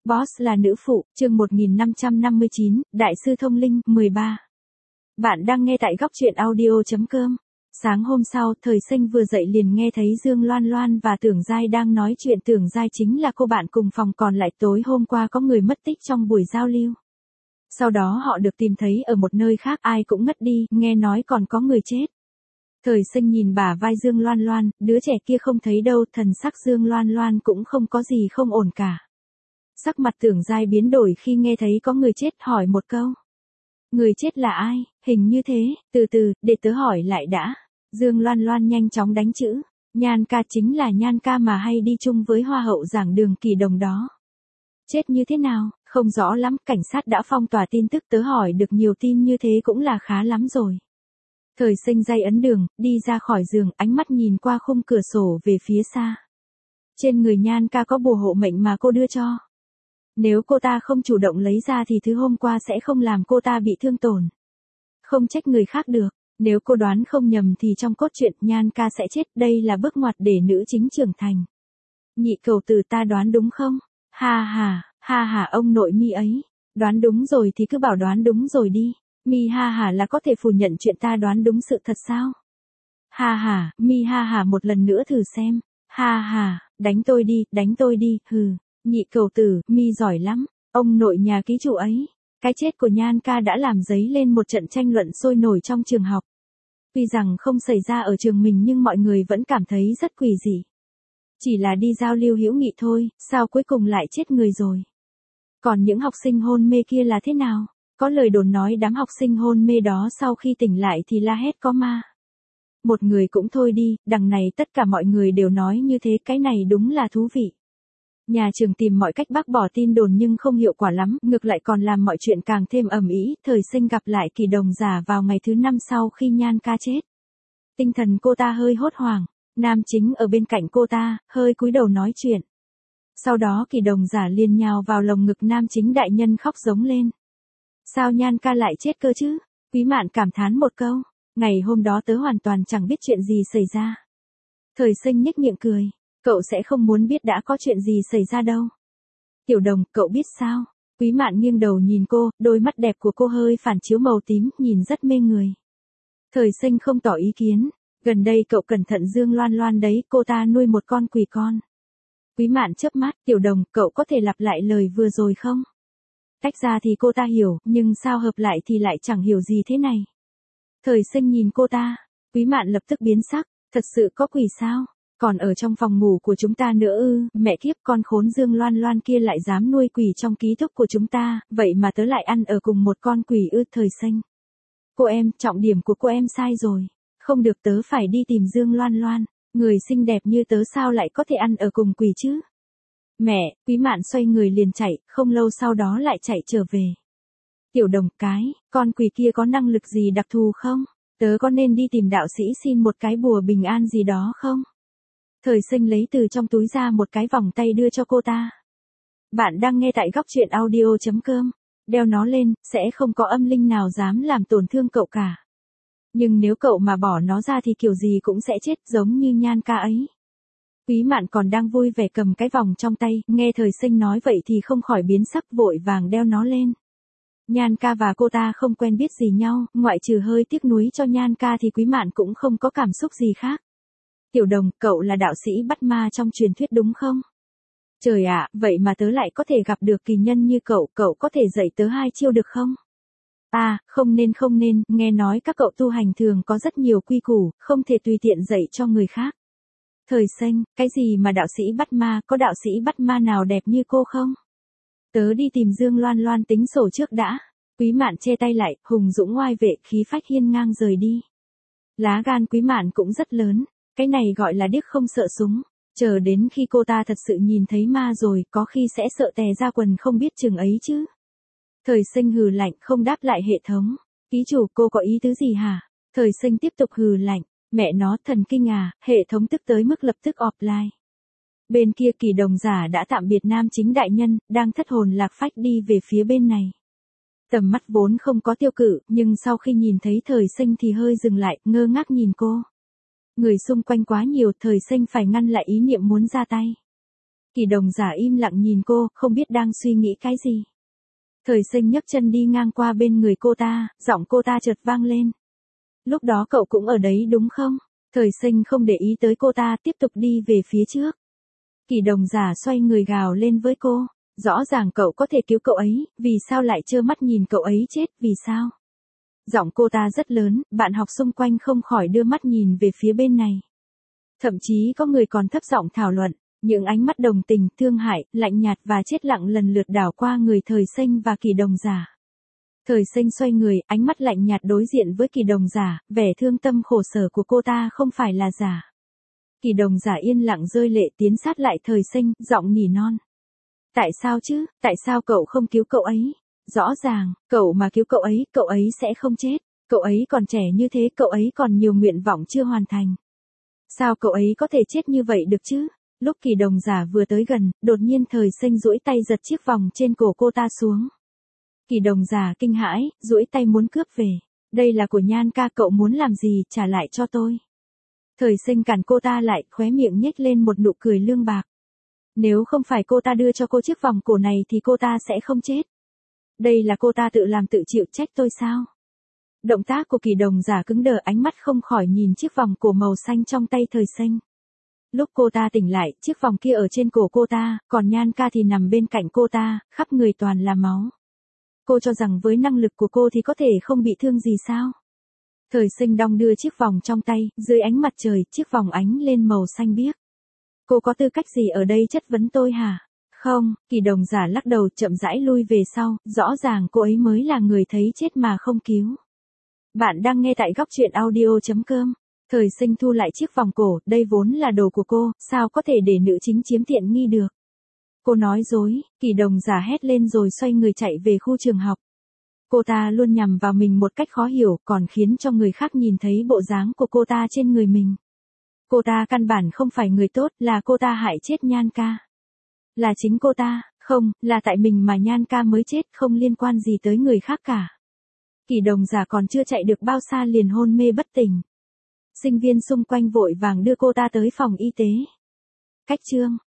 Boss là nữ phụ, chương 1559, Đại sư thông linh, 13. Bạn đang nghe tại góc truyện audio.com. Sáng hôm sau, Thời Sinh vừa dậy liền nghe thấy Dương Loan Loan và Tưởng Giai đang nói chuyện. Tưởng Giai chính là cô bạn cùng phòng còn lại tối hôm qua có người mất tích trong buổi giao lưu. Sau đó họ được tìm thấy ở một nơi khác, ai cũng ngất đi, nghe nói còn có người chết. Thời Sinh nhìn bả vai Dương Loan Loan, đứa trẻ kia không thấy đâu, thần sắc Dương Loan Loan cũng không có gì không ổn cả. Sắc mặt Tưởng Giai biến đổi khi nghe thấy có người chết, hỏi một câu. Người chết là ai? Hình như thế, từ từ, để tớ hỏi lại đã. Dương Loan Loan nhanh chóng đánh chữ. Nhan ca, chính là Nhan ca mà hay đi chung với hoa hậu giảng đường Kỳ Đồng đó. Chết như thế nào? Không rõ lắm, cảnh sát đã phong tỏa tin tức, tớ hỏi được nhiều tin như thế cũng là khá lắm rồi. Thời Sinh dây ấn đường, đi ra khỏi giường, ánh mắt nhìn qua khung cửa sổ về phía xa. Trên người Nhan ca có bùa hộ mệnh mà cô đưa cho. Nếu cô ta không chủ động lấy ra thì thứ hôm qua sẽ không làm cô ta bị thương tổn. Không trách người khác được, nếu cô đoán không nhầm thì trong cốt truyện Nhan ca sẽ chết, đây là bước ngoặt để nữ chính trưởng thành. Nhị cầu tử, ta đoán đúng không? Ha ha, ông nội Mi ấy. Đoán đúng rồi thì cứ bảo đoán đúng rồi đi. Mi ha là có thể phủ nhận chuyện ta đoán đúng sự thật sao? Ha, Mi ha một lần nữa thử xem. Ha, đánh tôi đi, hừ. Nhị cầu tử, Mi giỏi lắm, ông nội nhà ký chủ ấy. Cái chết của Nhan ca đã làm dấy lên một trận tranh luận sôi nổi trong trường học. Tuy rằng không xảy ra ở trường mình nhưng mọi người vẫn cảm thấy rất quỷ dị. Chỉ là đi giao lưu hữu nghị thôi, sao cuối cùng lại chết người rồi? Còn những học sinh hôn mê kia là thế nào? Có lời đồn nói đám học sinh hôn mê đó sau khi tỉnh lại thì la hét có ma. Một người cũng thôi đi, đằng này tất cả mọi người đều nói như thế, cái này đúng là thú vị. Nhà trường tìm mọi cách bác bỏ tin đồn nhưng không hiệu quả lắm, ngược lại còn làm mọi chuyện càng thêm ầm ĩ. Thời Sinh gặp lại Kỳ Đồng giả vào ngày thứ 5 sau khi Nhan ca chết. Tinh thần cô ta hơi hốt hoảng, nam chính ở bên cạnh cô ta, hơi cúi đầu nói chuyện. Sau đó Kỳ Đồng giả liền nhào vào lồng ngực nam chính, đại nhân khóc giống lên. Sao Nhan ca lại chết cơ chứ? Quý Mạn cảm thán một câu, ngày hôm đó tớ hoàn toàn chẳng biết chuyện gì xảy ra. Thời Sinh nhếch miệng cười. Cậu sẽ không muốn biết đã có chuyện gì xảy ra đâu. Tiểu Đồng, cậu biết sao? Quý Mạn nghiêng đầu nhìn cô, đôi mắt đẹp của cô hơi phản chiếu màu tím, nhìn rất mê người. Thời Sinh không tỏ ý kiến. Gần đây cậu cẩn thận Dương Loan Loan đấy, cô ta nuôi một con quỷ con. Quý Mạn chớp mắt, Tiểu Đồng, cậu có thể lặp lại lời vừa rồi không? Tách ra thì cô ta hiểu, nhưng sao hợp lại thì lại chẳng hiểu gì thế này. Thời Sinh nhìn cô ta. Quý Mạn lập tức biến sắc, thật sự có quỷ sao? Còn ở trong phòng ngủ của chúng ta nữa ư? Mẹ kiếp, con khốn Dương Loan Loan kia lại dám nuôi quỷ trong ký túc của chúng ta, vậy mà tớ lại ăn ở cùng một con quỷ ư? Thời Sinh. Cô em, trọng điểm của cô em sai rồi. Không được, tớ phải đi tìm Dương Loan Loan. Người xinh đẹp như tớ sao lại có thể ăn ở cùng quỷ chứ? Mẹ, Quý Mạn xoay người liền chạy, không lâu sau đó lại chạy trở về. Tiểu Đồng, con quỷ kia có năng lực gì đặc thù không? Tớ có nên đi tìm đạo sĩ xin một cái bùa bình an gì đó không? Thời Sinh lấy từ trong túi ra một cái vòng tay đưa cho cô ta. Bạn đang nghe tại góc truyện audio.com. Đeo nó lên, sẽ không có âm linh nào dám làm tổn thương cậu cả. Nhưng nếu cậu mà bỏ nó ra thì kiểu gì cũng sẽ chết, giống như Nhan ca ấy. Quý Mạn còn đang vui vẻ cầm cái vòng trong tay, nghe Thời Sinh nói vậy thì không khỏi biến sắc, vội vàng đeo nó lên. Nhan ca và cô ta không quen biết gì nhau, ngoại trừ hơi tiếc nuối cho Nhan ca thì Quý Mạn cũng không có cảm xúc gì khác. Tiểu Đồng, cậu là đạo sĩ bắt ma trong truyền thuyết đúng không? Trời ạ, vậy mà tớ lại có thể gặp được kỳ nhân như cậu có thể dạy tớ 2 chiêu được không? À, không nên, nghe nói các cậu tu hành thường có rất nhiều quy củ, không thể tùy tiện dạy cho người khác. Thời Sinh, cái gì mà đạo sĩ bắt ma, có đạo sĩ bắt ma nào đẹp như cô không? Tớ đi tìm Dương Loan Loan tính sổ trước đã. Quý Mạn che tay lại, hùng dũng oai vệ, khí phách hiên ngang rời đi. Lá gan Quý Mạn cũng rất lớn, cái này gọi là điếc không sợ súng. Chờ đến khi cô ta thật sự nhìn thấy ma rồi, có khi sẽ sợ tè ra quần không biết chừng ấy chứ. Thời Sinh hừ lạnh, không đáp lại hệ thống. Ký chủ, cô có ý tứ gì hả? Thời Sinh tiếp tục hừ lạnh. Mẹ nó, thần kinh à, hệ thống tức tới mức lập tức offline. Bên kia Kỳ Đồng giả đã tạm biệt nam chính đại nhân, đang thất hồn lạc phách đi về phía bên này. Tầm mắt vốn không có tiêu cự, nhưng sau khi nhìn thấy Thời Sinh thì hơi dừng lại, ngơ ngác nhìn cô. Người xung quanh quá nhiều, Thời Sinh phải ngăn lại ý niệm muốn ra tay. Kỳ đồng giả im lặng nhìn cô, không biết đang suy nghĩ cái gì. Thời Sinh nhấc chân đi ngang qua bên người cô ta, giọng cô ta chợt vang lên. Lúc đó cậu cũng ở đấy đúng không? Thời Sinh không để ý tới cô ta, tiếp tục đi về phía trước. Kỳ đồng giả xoay người gào lên với cô. Rõ ràng cậu có thể cứu cậu ấy, vì sao lại trơ mắt nhìn cậu ấy chết, vì sao? Giọng cô ta rất lớn, bạn học xung quanh không khỏi đưa mắt nhìn về phía bên này. Thậm chí có người còn thấp giọng thảo luận, những ánh mắt đồng tình, thương hại, lạnh nhạt và chết lặng lần lượt đảo qua người Thời Sinh và Kỳ đồng giả. Thời Sinh xoay người, ánh mắt lạnh nhạt đối diện với Kỳ đồng giả, vẻ thương tâm khổ sở của cô ta không phải là giả. Kỳ đồng giả yên lặng rơi lệ tiến sát lại Thời Sinh, giọng nỉ non. Tại sao chứ, tại sao cậu không cứu cậu ấy? Rõ ràng, cậu mà cứu cậu ấy sẽ không chết. Cậu ấy còn trẻ như thế, cậu ấy còn nhiều nguyện vọng chưa hoàn thành. Sao cậu ấy có thể chết như vậy được chứ? Lúc Kỳ đồng giả vừa tới gần, đột nhiên Thời Sinh duỗi tay giật chiếc vòng trên cổ cô ta xuống. Kỳ đồng giả kinh hãi, duỗi tay muốn cướp về. Đây là của Nhan ca, cậu muốn làm gì, trả lại cho tôi. Thời Sinh cản cô ta lại, khóe miệng nhếch lên một nụ cười lương bạc. Nếu không phải cô ta đưa cho cô chiếc vòng cổ này thì cô ta sẽ không chết. Đây là cô ta tự làm tự chịu, trách tôi sao? Động tác của Kỳ đồng giả cứng đờ, ánh mắt không khỏi nhìn chiếc vòng cổ màu xanh trong tay Thời Sinh. Lúc cô ta tỉnh lại, chiếc vòng kia ở trên cổ cô ta, còn Nhan ca thì nằm bên cạnh cô ta, khắp người toàn là máu. Cô cho rằng với năng lực của cô thì có thể không bị thương gì sao? Thời Sinh đong đưa chiếc vòng trong tay, dưới ánh mặt trời, chiếc vòng ánh lên màu xanh biếc. Cô có tư cách gì ở đây chất vấn tôi hả? Không, Kỳ đồng giả lắc đầu chậm rãi lui về sau, rõ ràng cô ấy mới là người thấy chết mà không cứu. Bạn đang nghe tại góc truyện audio.com. Thời Sinh thu lại chiếc vòng cổ, đây vốn là đồ của cô, sao có thể để nữ chính chiếm tiện nghi được. Cô nói dối, Kỳ đồng giả hét lên rồi xoay người chạy về khu trường học. Cô ta luôn nhằm vào mình một cách khó hiểu, còn khiến cho người khác nhìn thấy bộ dáng của cô ta trên người mình. Cô ta căn bản không phải người tốt, là cô ta hại chết Nhan ca. Là chính cô ta, không, là tại mình mà Nhan ca mới chết, không liên quan gì tới người khác cả. Kỳ đồng giả còn chưa chạy được bao xa liền hôn mê bất tỉnh. Sinh viên xung quanh vội vàng đưa cô ta tới phòng y tế. Cách chương